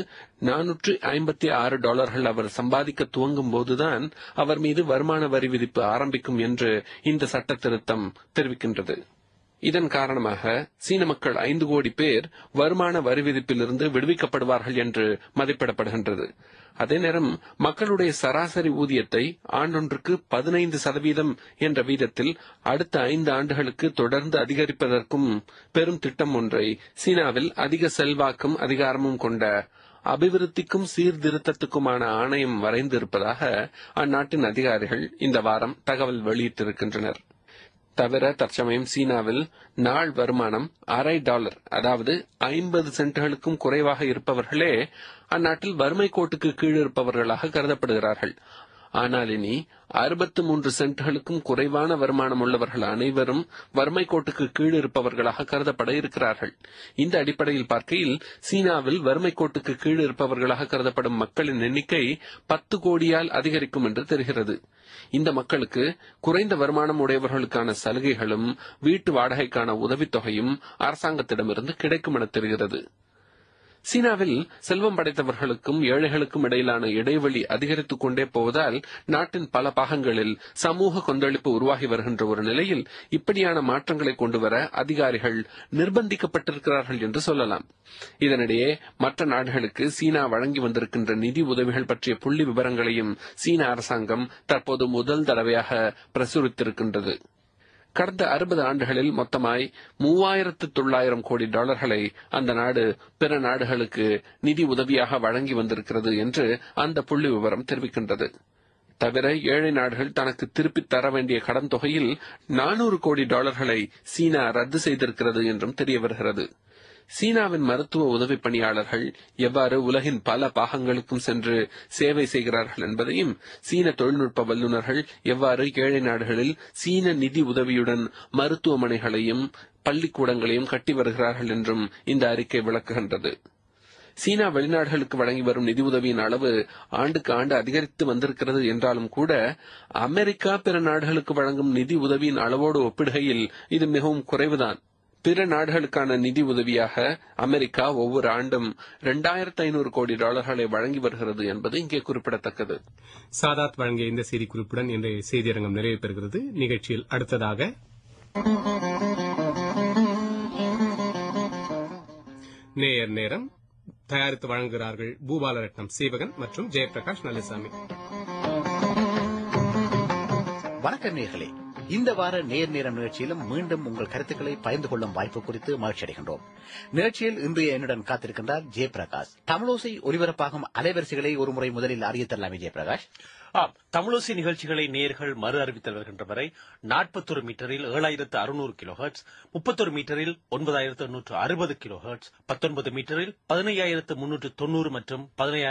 $456 அவர் சம்பாதிக்க துவங்கும் போதுதான் அவர் மீது வருமான வரி விதிப்பு ஆரம்பிக்கும் என்று இந்த சட்ட திருத்தம் தெரிவிக்கின்றது. இதன் காரணமாக சீன மக்கள் 5 கோடி பேர் வருமான வரி விதிப்பிலிருந்து விடுவிக்கப்படுவார்கள் என்று மதிப்பிடப்படுகின்றது. அதே நேரம் மக்களுடைய சராசரி ஊதியத்தை ஆண்டொன்றுக்கு 15% என்ற வீதத்தில் அடுத்த 5 ஆண்டுகளுக்கு தொடர்ந்து அதிகரிப்பதற்கும் பெரும் திட்டம் ஒன்றை சீனாவில் அதிக செல்வாக்கும் அதிகாரமும் கொண்ட அபிவிருத்திக்கும் சீர்திருத்தத்துக்குமான ஆணையம் வரைந்திருப்பதாக அந்நாட்டின் அதிகாரிகள் இந்த வாரம் தகவல் வெளியிட்டிருக்கின்றனர். தவிர தற்சமயம் சீனாவில் நாள் வருமானம் $0.50, அதாவது 50 சென்ட்களுக்கும் குறைவாக இருப்பவர்களே அந்நாட்டில் வறுமை கோட்டுக்கு கீழ் இருப்பவர்களாக கருதப்படுகிறார்கள். ஆனால் இனி 63 சென்ட்களுக்கும் குறைவான வருமானம் உள்ளவர்கள் அனைவரும் வறுமை கோட்டுக்கு கீழ் இருப்பவர்களாக கருதப்பட இருக்கிறார்கள். இந்த அடிப்படையில் பார்க்கையில் சீனாவில் வறுமை கோட்டுக்கு கீழ் இருப்பவர்களாக கருதப்படும் மக்களின் எண்ணிக்கை 10 கோடியால் அதிகரிக்கும் என்று தெரிகிறது. இந்த மக்களுக்கு குறைந்த வருமானம் உடையவர்களுக்கான சலுகைகளும் வீட்டு வாடகைக்கான உதவித்தொகையும் அரசாங்கத்திடமிருந்து கிடைக்கும் என தெரிகிறது. சீனாவில் செல்வம் படைத்தவர்களுக்கும் ஏழைகளுக்கும் இடையிலான இடைவெளி அதிகரித்துக் கொண்டே போவதால் நாட்டின் பல பாகங்களில் சமூக கொந்தளிப்பு உருவாகி வருகின்ற ஒரு நிலையில் இப்படியான மாற்றங்களை கொண்டுவர அதிகாரிகள் நிர்பந்திக்கப்பட்டிருக்கிறார்கள் என்று சொல்லலாம். இதனிடையே மற்ற நாடுகளுக்கு சீனா வழங்கி வந்திருக்கின்ற நிதி உதவிகள் பற்றிய புள்ளி விவரங்களையும் சீன அரசாங்கம் தற்போது முதல் தடவையாக பிரசுரித்திருக்கின்றது. கடந்த 60 ஆண்டுகளில் மொத்தமாய் $3,900 கோடி அந்த நாடு பிற நாடுகளுக்கு நிதி உதவியாக வழங்கி வந்திருக்கிறது என்று அந்த புள்ளி விவரம் தெரிவிக்கின்றது. தவிர ஏழை நாடுகள் தனக்கு திருப்பித் தர வேண்டிய கடன் தொகையில் $400 கோடி சீனா ரத்து செய்திருக்கிறது என்றும் தெரிய வருகிறது. சீனாவின் மருத்துவ உதவி பணியாளர்கள் எவ்வாறு உலகின் பல பாகங்களுக்கும் சென்று சேவை செய்கிறார்கள் என்பதையும், சீன தொழில்நுட்ப வல்லுநர்கள் எவ்வாறு ஏழை நாடுகளில் சீன நிதி உதவியுடன் மருத்துவமனைகளையும் பள்ளிக்கூடங்களையும் கட்டி வருகிறார்கள் என்றும் இந்த அறிக்கை விளக்குகின்றது. சீனா வெளிநாடுகளுக்கு வழங்கி வரும் நிதி உதவியின் அளவு ஆண்டுக்கு ஆண்டு அதிகரித்து வந்திருக்கிறது என்றாலும் கூட அமெரிக்கா பிற நாடுகளுக்கு வழங்கும் நிதி உதவியின் அளவோடு ஒப்பிடுகையில் இது மிகவும் குறைவுதான். பிற நாடுகளுக்கான நிதி உதவியாக அமெரிக்கா ஒவ்வொரு ஆண்டும் $2,500 கோடி வழங்கி வருகிறது என்பது இங்கே குறிப்பிடத்தக்கது. சாதாத் வழங்கிய இந்த செய்தி குறிப்புடன் இன்றைய செய்தியரங்கம் நிறைவு பெறுகிறது. நிகழ்ச்சியில் அடுத்ததாக நேயர் நேரம் தயாரித்து வழங்குகிறார்கள் பூபாலரட்னம் சீவகன் மற்றும் ஜெயபிரகாஷ் நல்லசாமி. வணக்கம் நேயர்களே, இந்த வார நேர் நேரம் நிகழ்ச்சியிலும் மீண்டும் உங்கள் கருத்துக்களை பகிர்ந்து கொள்ளும் வாய்ப்பு குறித்து மகிழ்ச்சி அடைகின்றோம். நிகழ்ச்சியில் இன்றைய என்னுடன் காத்திருக்கின்றார் ஜெயபிரகாஷ். தமிழோசை ஒலிபரப்பாகும் அலைவரிசைகளை ஒருமுறை முதலில் அறிய தரலாமே ஜெயபிரகாஷ்? தமிழோசை நிகழ்ச்சிகளை நேர்கள் மறு அறிவித்தல் வருகின்ற வரை 41 மீட்டரில் 7600 கிலோஹெர்ட்ஸ், 31 மீட்டரில் 9860 கிலோஹெர்ட்ஸ், 19 மீட்டரில் 15390 மற்றும்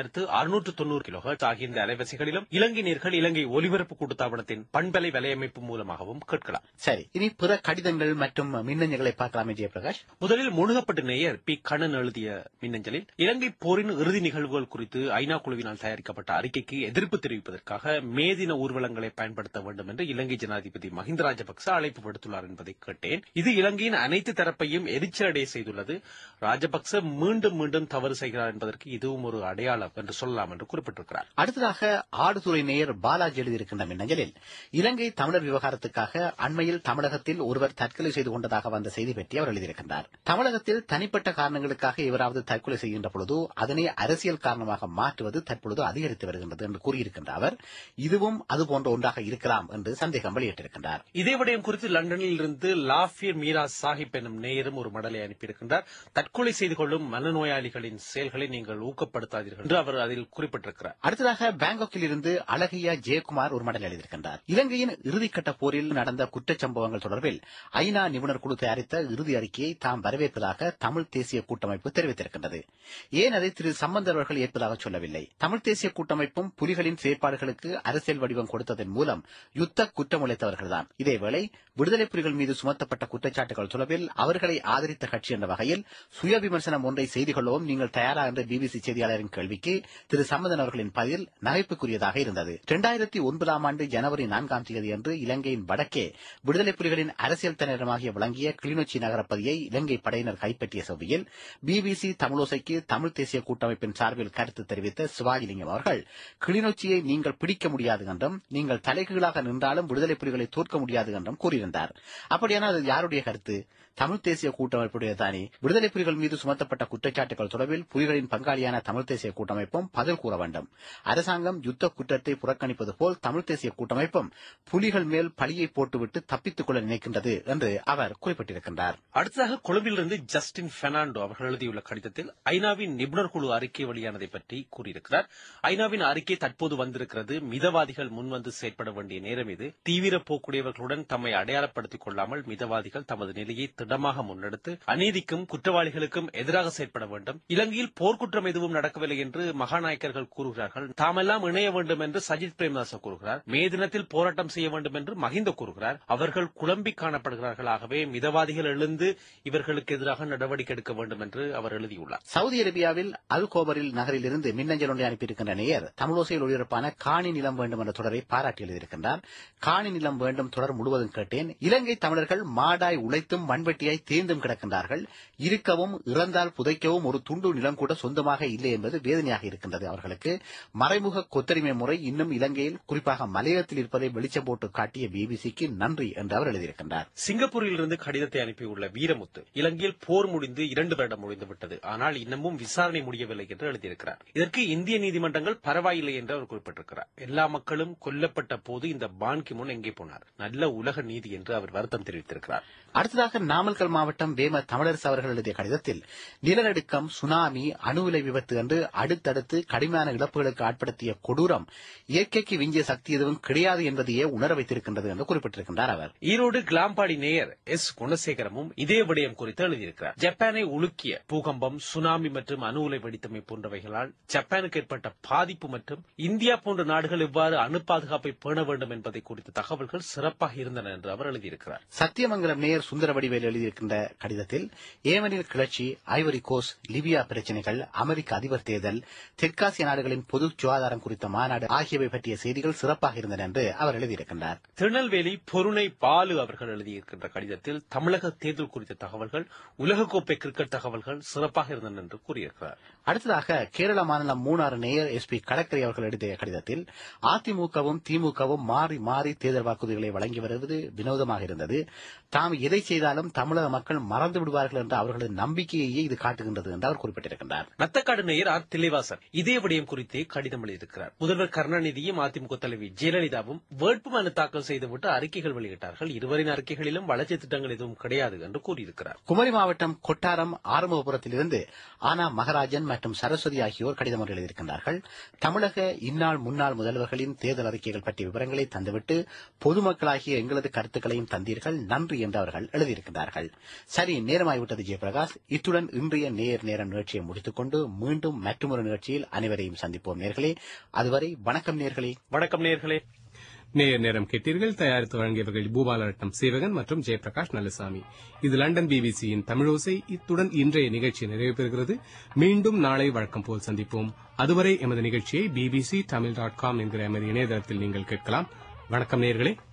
15690 கிலோஹெர்ட்ஸ் ஆகிய இந்த அலைவரிசைகளிலும் இலங்கை நேர்கள் இலங்கை ஒலிபரப்பு கூட்டுத்தாபனத்தின் பண்பலை வலையமைப்பு மூலமாகவும் கேட்கலாம். சரி, இனி பிற கடிதங்கள் மற்றும் மின்னஞ்சல்களை பார்க்கலாமே ஜெயபிரகாஷ்? முதலில் முழுகப்பட்ட நேயர் பி கண்ணன் எழுதிய மின்னஞ்சலில் இலங்கை போரின் இறுதி நிகழ்வுகள் குறித்து ஐநா குழுவினால் தயாரிக்கப்பட்ட அறிக்கைக்கு எதிர்ப்பு தெரிவிப்பதற்கு மே தின ஊர்வலங்களை பயன்படுத்த வேண்டும் என்று இலங்கை ஜனாதிபதி மஹிந்த ராஜபக்ச அழைப்பு விடுத்துள்ளார் என்பதை கேட்டேன். இது இலங்கையின் அனைத்து தரப்பையும் எரிச்சலடைய செய்துள்ளது. ராஜபக்ச மீண்டும் மீண்டும் தவறு செய்கிறார் என்பதற்கு இதுவும் ஒரு அடையாளம் என்று சொல்லலாம் என்று குறிப்பிட்டிருக்கிறார். அடுத்ததாக ஆடுதுறை நேயர் பாலாஜி எழுதியிருக்கின்ற மின்னஞ்சலில் இலங்கை தமிழர் விவகாரத்துக்காக அண்மையில் தமிழகத்தில் ஒருவர் தற்கொலை செய்து கொண்டதாக வந்த செய்தி பற்றி அவர் எழுதியிருக்கின்றார். தமிழகத்தில் தனிப்பட்ட காரணங்களுக்காக எவராவது தற்கொலை செய்கின்ற பொழுது அதனை அரசியல் காரணமாக மாற்றுவது தற்பொழுது அதிகரித்து வருகின்றது என்று கூறியிருக்கின்ற அவர் இதுவும் அதுபோன்ற ஒன்றாக இருக்கலாம் என்று சந்தேகம் வெளியிட்டிருக்கின்றார். இதே விடயம் குறித்து லண்டனில் இருந்து லாஃபியர் மீரா சாஹிப் என்னும் நேயரும் ஒரு மடலை அனுப்பியிருக்கின்றார். தற்கொலை செய்து கொள்ளும் மனநோயாளிகளின் செயல்களை நீங்கள் ஊக்கப்படுத்தாதீர்கள் என்று அவர் அதில் குறிப்பிட்டிருக்கிறார். அடுத்ததாக பாங்காக்கில் இருந்து அழகையா ஜெயக்குமார் ஒரு மடல் எழுதியிருக்கின்றார். இலங்கையின் இறுதிக்கட்ட போரில் நடந்த குற்றச்சம்பவங்கள் தொடர்பில் ஐநா நிபுணர் குழு தயாரித்த இறுதி அறிக்கையை தாம் வரவேற்பதாக தமிழ் தேசிய கூட்டமைப்பு தெரிவித்திருக்கின்றது. ஏன் அதை திரு சம்பந்தர் அவர்கள் ஏற்பதாக சொல்லவில்லை? தமிழ் தேசிய கூட்டமைப்பும் புலிகளின் செயற்பாடுகளுக்கு அரசியல் வடிவம் கொடுத்ததன் மூலம் யுத்த குற்றம் உழைத்தவர்கள்தான். இதேவேளை விடுதலை புலிகள் மீது சுமத்தப்பட்ட குற்றச்சாட்டுகள் தொடர்பில் அவர்களை ஆதரித்த கட்சி என்ற வகையில் சுய விமர்சனம் ஒன்றை செய்து கொள்ளவும் நீங்கள் தயாரா என்ற பிபிசி செய்தியாளரின் கேள்விக்கு திரு சம்பந்தன் அவர்களின் பதில் நகைப்புக்குரியதாக இருந்தது. 2009 ஆண்டு ஜனவரி 4ஆம் தேதி அன்று இலங்கையின் வடக்கே விடுதலை புலிகளின் அரசியல் தலைவரமாக விளங்கிய கிளிநொச்சி நகரப்பகுதியை இலங்கை படையினர் கைப்பற்றிய செவ்வியில் பிபிசி தமிழோசைக்கு தமிழ் தேசிய கூட்டமைப்பின் சார்பில் கருத்து தெரிவித்த சிவாஜிலிங்கம் அவர்கள் கிளிநொச்சியை நீங்கள் பிடிக்க முடியாது என்றும் நீங்கள் தலைகீழாக நின்றாலும் விடுதலை புலிகளை தோற்க முடியாது என்றும் கூறியிருந்தார். அப்படியானால் அது யாருடைய கருத்து? தமிழ் தேசிய கூட்டமைப்புடைய தானே. விடுதலை புலிகள் மீது சுமத்தப்பட்ட குற்றச்சாட்டுகள் தொடர்பில் புலிகளின் பங்காளியான தமிழ் தேசிய கூட்டமைப்பும் பதில் கூற வேண்டும். அரசாங்கம் யுத்த குற்றத்தை புறக்கணிப்பது போல் தமிழ் தேசிய கூட்டமைப்பும் புலிகள் மேல் பழியை போட்டுவிட்டு தப்பித்துக் கொள்ள நினைக்கின்றது என்று அவர் குறிப்பிட்டிருக்கின்றார். அடுத்ததாக கொழும்பிலிருந்து ஜஸ்டின் பெர்னாண்டோ அவர்கள் எழுதியுள்ள கடிதத்தில் ஐநாவின் நிபுணர் குழு அறிக்கை வெளியானதை பற்றி கூறியிருக்கிறார். ஐநாவின் அறிக்கை தற்போது வந்திருக்கிறது. மிதவாதிகள் முன்வந்து செயற்பட வேண்டிய நேரம் இது. தீவிர போக்குடையவர்களுடன் தம்மை அடையாளப்படுத்திக் கொள்ளாமல் மிதவாதிகள் தமது நிலையை திடமாக முன்னெடுத்து அநீதிக்கும் குற்றவாளிகளுக்கும் எதிராக செயற்பட வேண்டும். இலங்கையில் போர்க்குற்றம் எதுவும் நடக்கவில்லை என்று மகாநாயக்கர்கள் கூறுகிறார்கள். தாமெல்லாம் இணைய வேண்டும் என்று சஜித் பிரேமதாச கூறுகிறார். மே தினத்தில் போராட்டம் செய்ய வேண்டும் என்று மஹிந்த கூறுகிறார். அவர்கள் குழம்பி காணப்படுகிறார்கள். ஆகவே மிதவாதிகள் எழுந்து இவர்களுக்கு எதிராக நடவடிக்கை எடுக்க வேண்டும் என்று அவர் எழுதியுள்ளார். சவுதி அரேபியாவில் அல் கோபரில் நகரில் இருந்து மின்னஞ்சல் ஒன்றை அனுப்பியிருக்கின்ற நேயர் தமிழோசையில் ஒளிபரப்பான காணி நிலம் வேண்டும் என்ற தொடரை பாராட்டி எழுதியிருக்கின்றார். காணி நிலம் வேண்டும் தொடர் முழுவதும் கேட்டேன். இலங்கை தமிழர்கள் மாடாய் உழைத்தும் மண்வெட்டியாய் தேர்ந்தும் கிடக்கின்றார்கள். இருக்கவும் இறந்தால் புதைக்கவும் ஒரு துண்டு நிலம் கூட சொந்தமாக இல்லை என்பது வேதனையாக இருக்கின்றது. அவர்களுக்கு மறைமுக கொத்தரிமை முறை இன்னும் இலங்கையில் குறிப்பாக மலையகத்தில் இருப்பதை வெளிச்சம் போட்டு காட்டிய பிபிசிக்கு நன்றி என்று அவர் எழுதியிருக்கின்றார். சிங்கப்பூரில் இருந்து கடிதத்தை அனுப்பியுள்ள வீரமுத்து வீரமுத்து போர் முடிந்து 2 வருடம் முடிந்துவிட்டது. ஆனால் இன்னமும் விசாரணை முடியவில்லை என்று எழுதியிருக்கிறார். இதற்கு இந்திய நீதிமன்றங்கள் பரவாயில்லை என்று அவர் குறிப்பிட்டிருக்கிறார். எல்லா மக்களும் கொல்லப்பட்ட போது இந்த பான் கி மூன் எங்கே போனார்? நல்ல உலக நீதி என்று அவர் வருத்தம் தெரிவித்திருக்கிறார். அடுத்ததாக நாமக்கல் மாவட்டம் வேம தமிழரசு அவர்கள் எழுதிய கடிதத்தில் நிலநடுக்கம், சுனாமி, அணு உலை விபத்து என்று அடுத்தடுத்து கடுமையான இழப்புகளுக்கு ஆட்படுத்திய கொடூரம் இயற்கைக்கு விஞ்சிய சக்தி எதுவும் கிடையாது என்பதையே உணர வைத்திருக்கின்றது என்று குறிப்பிட்டிருக்கின்றார். அவர் ஈரோடு கிளாம்பாடி நேயர் எஸ் குணசேகரமும் இதே விடயம் குறித்து எழுதியிருக்கிறார். ஜப்பானை உலுக்கிய பூகம்பம், சுனாமி மற்றும் அணு உலை வெடித்தமை போன்றவைகளால் ஜப்பானுக்கு ஏற்பட்ட பாதிப்பு மற்றும் இந்தியா போன்ற நாடுகள் எவ்வாறு அணு பாதுகாப்பை பேண வேண்டும் என்பதை குறித்த தகவல்கள் சிறப்பாக இருந்தன என்று அவர் எழுதியிருக்கிறார். சத்தியமங்கலம் நேயர் சுந்தர வடிவேல் எழுதியிருக்கின்ற கடிதத்தில் ஏமனில் கிளர்ச்சி, ஐவரி கோஸ்ட், லிபியா பிரச்சினைகள், அமெரிக்க அதிபர் தேர்தல், தெற்காசிய நாடுகளின் பொது சுகாதாரம் குறித்த மாநாடு ஆகியவை பற்றிய செய்திகள் சிறப்பாக இருந்தன என்று அவர் எழுதியிருக்கின்றார். திருநெல்வேலி பொருணை பாலு அவர்கள் எழுதியிருக்கின்ற கடிதத்தில் தமிழக தேர்தல் குறித்த தகவல்கள், உலகக்கோப்பை கிரிக்கெட் தகவல்கள் சிறப்பாக இருந்தன என்று கூறியிருக்கிறார். அடுத்ததாக கேரள மாநிலம் மூணாறு நேயர் எஸ்பி கடற்கரை அவர்கள் எழுதிய கடிதத்தில் அதிமுகவும் திமுகவும் மாறி மாறி தேர்தல் வாக்குறுதிகளை வழங்கி வருவது வினோதமாக இருந்தது. தாம் எதை செய்தாலும் தமிழக மக்கள் மறந்து விடுவார்கள் என்ற அவர்களது நம்பிக்கையையே இது காட்டுகின்றது என்று அவர் குறிப்பிட்டிருக்கின்றார். நத்தக்காடு நேயர் ஆர் தில்லைவாசன் இதே விடயம் குறித்தே கடிதம் எழுதியிருக்கிறார். முதல்வர் கருணாநிதியும் அதிமுக தலைவி ஜெயலலிதாவும் வேட்புமனு தாக்கல் செய்துவிட்டு அறிக்கைகள் வெளியிட்டார்கள். இருவரின் அறிக்கைகளிலும் வளர்ச்சி திட்டங்கள் எதுவும் கிடையாது என்று கூறியிருக்கிறார். குமரி மாவட்டம் கொட்டாரம் ஆறுமுகபுரத்திலிருந்து ஆனா மகராஜன் மற்றும் சரஸ்வதி ஆகியோர் கடிதம் ஒன்று எழுதியிருக்கின்றார்கள். தமிழக இந்நாள் முன்னாள் முதல்வர்களின் தேர்தல் அறிக்கைகள் பற்றிய விவரங்களை தந்துவிட்டு பொதுமக்களாகிய எங்களது கருத்துக்களையும் தந்தீர்கள், நன்றி என்று அவர்கள் எழுதியிருக்கிறார்கள். சரி, நேரமாகிவிட்டது ஜெயபிரகாஷ். இத்துடன் இன்றைய நேரம் நிகழ்ச்சியை முடித்துக் கொண்டு மீண்டும் மற்றொரு நிகழ்ச்சியில் அனைவரையும் சந்திப்போம் நேர்களே. அதுவரை வணக்கம் நேர்களே. வணக்கம் நேர்களே. நேரம் கேட்டீர்கள். தயாரித்து வழங்கியவர்கள் பூபாலரட்னம் சேவகன் மற்றும் ஜெயபிரகாஷ் நல்லசாமி. இது லண்டன் பிபிசியின் தமிழோசை. இத்துடன் இன்றைய நிகழ்ச்சி நிறைவு பெறுகிறது. மீண்டும் நாளை வழக்கம் போல் சந்திப்போம். அதுவரை எமது நிகழ்ச்சியை bbctamil.com என்கிற எமது இணையதளத்தில் நீங்கள் கேட்கலாம். வணக்கம் நேயர்களே.